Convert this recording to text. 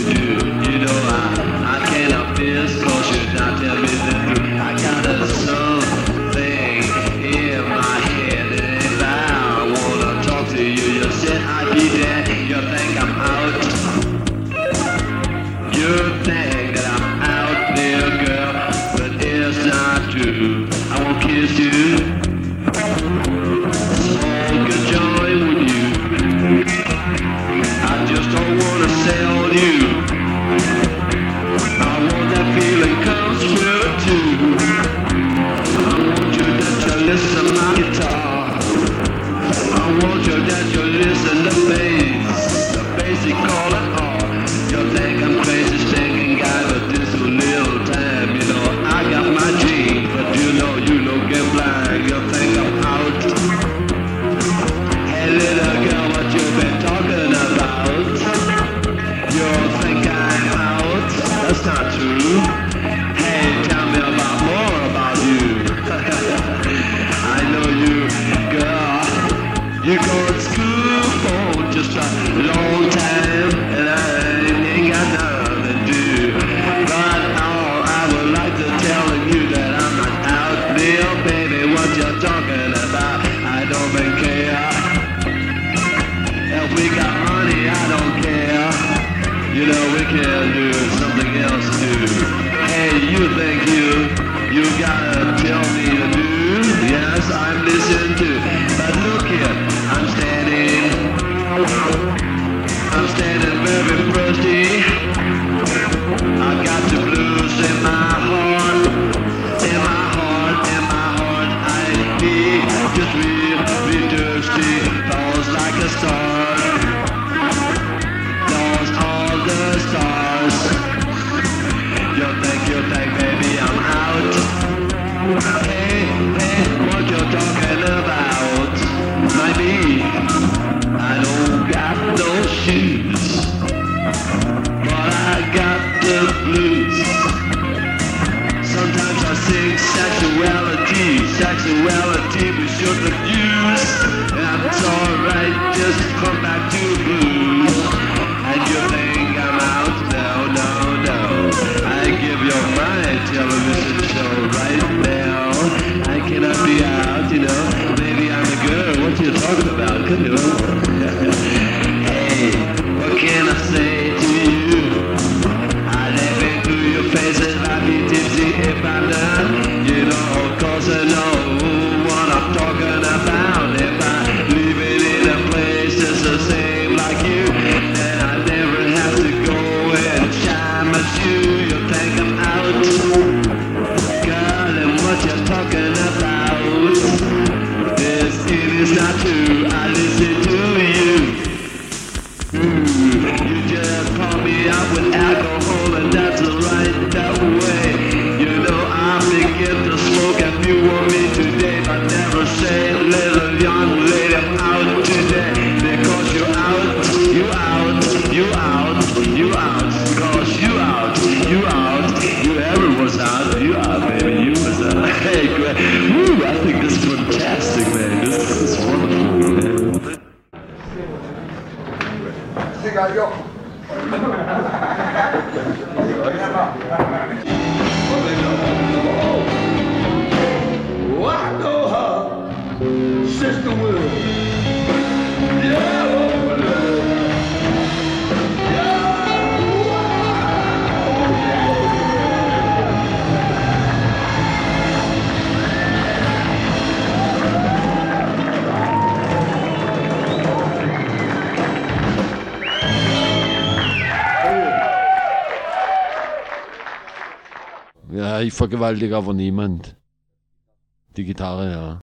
do. You know I cannot miss, cause you not tell me the truth. I got a something in my head, and if I wanna talk to you, you said I'd be there. You think I'm out? You think that I'm out there, girl, but it's not true. I won't kiss you, smoke a joint with you. I just don't wanna sell you. I want that feeling comes with it too. I want you that you listen to my guitar. I want you that you listen to bass you call it art. You think I'm crazy, stinking guy, but this a little time, you know. I got my dreams, but you know, get blind. You think I'm out? Hey little girl, what you been talking about? You think I'm out? That's not true. Hey, tell me more about you. I know you, girl. You go to school for just a long time, and I ain't got nothing to do. But all I would like to tell you that I'm not out there, baby. What you're talking about, I don't even care. If we got money, I don't care. You know we can do something else too. Hey, you think you gotta tell me to do? Yes, I'm listening to. But look here, I'm standing very thirsty. I got the blues in my heart, I need just real thirsty. Falls like a star, falls all the stars. You think, baby, I'm out. Hey, what you talking about? Like me, I don't got no shoes, but I got the blues. Sometimes I sing sexuality we shouldn't use. And it's alright, just come back to the blues. And you think I'm out? No. I give you my television show right now. I cannot be out, you know. Maybe I'm a girl, what you talking about? Come on. Hey, what can I say to you? I laugh into your face if I be tipsy if I'm not. You know, cause I know what I'm talking about. If I leave it in a place that's the same like you, then I never have to go and shine my shoe. You think I'm out? Girl, and what you're talking about? This it is not true. I listen to you. You just call me out with alcohol, and that's right that way. You know I begin to smoke if you want me today, but never say, little young lady, I'm out today. Because you're out, cause you ever was out, you out, baby, you was out. Hey, great. Woo, I think this is fantastic, man. This is wonderful, man. Oh, I know her, Sister Will. Yeah, Ja, ich vergewaltige aber niemand. Die Gitarre, ja.